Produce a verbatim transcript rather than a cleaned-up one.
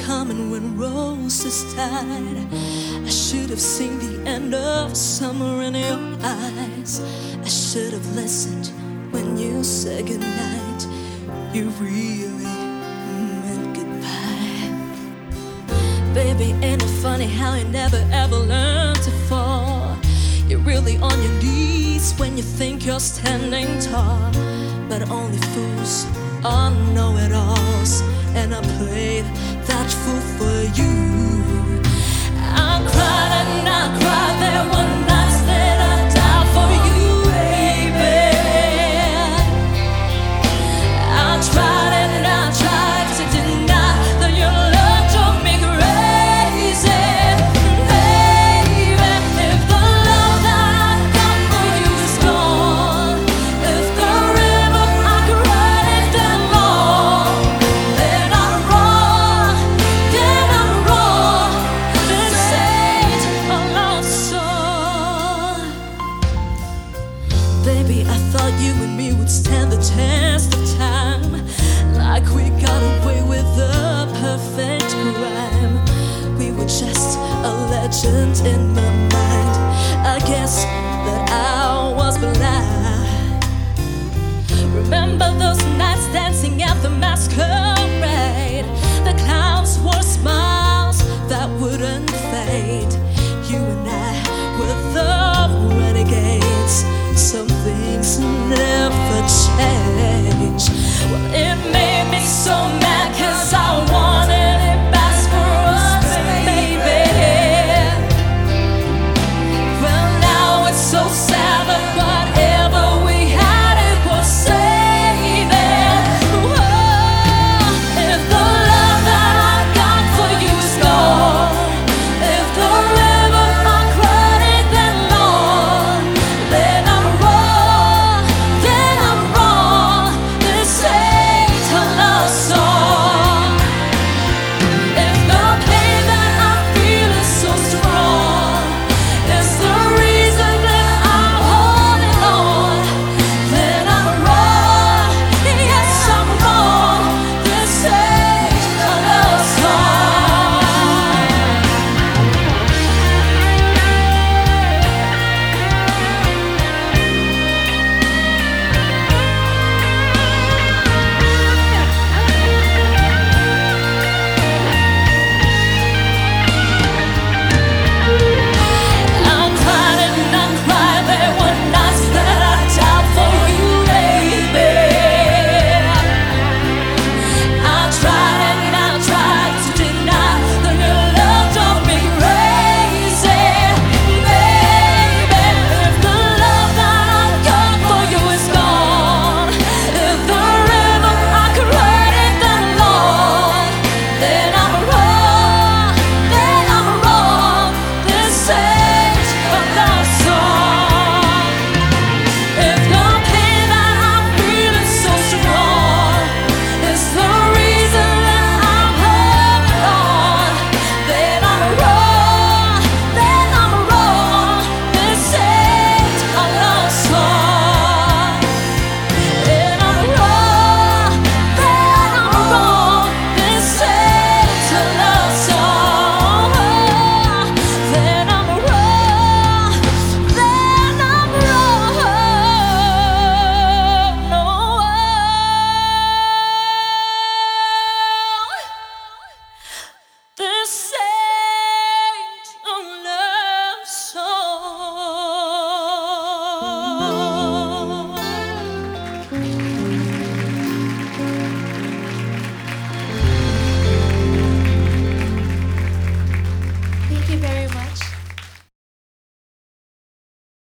coming when roses died. I should have seen the end of summer in your eyes. I should have listened when you said goodnight. You really meant goodbye. Baby, ain't it funny how you never ever learn to fall? You're really on your knees when you think you're standing tall. But only fools are know-it-alls, and I played that fool for you. I cried and I cried, there were nights that I died for you, baby. I tried and I tried to deny that your love drove me crazy, baby. If the love that I got for you is gone, if the river I could ride it that long, then I'm wrong, then I'm wrong. This ain't a love song. Baby, I thought you and me would stand the test of time, like we got away with a perfect crime. We were just a legend in my mind. I guess that I was blind. Remember those nights dancing at the masquerade? The clowns were smiling.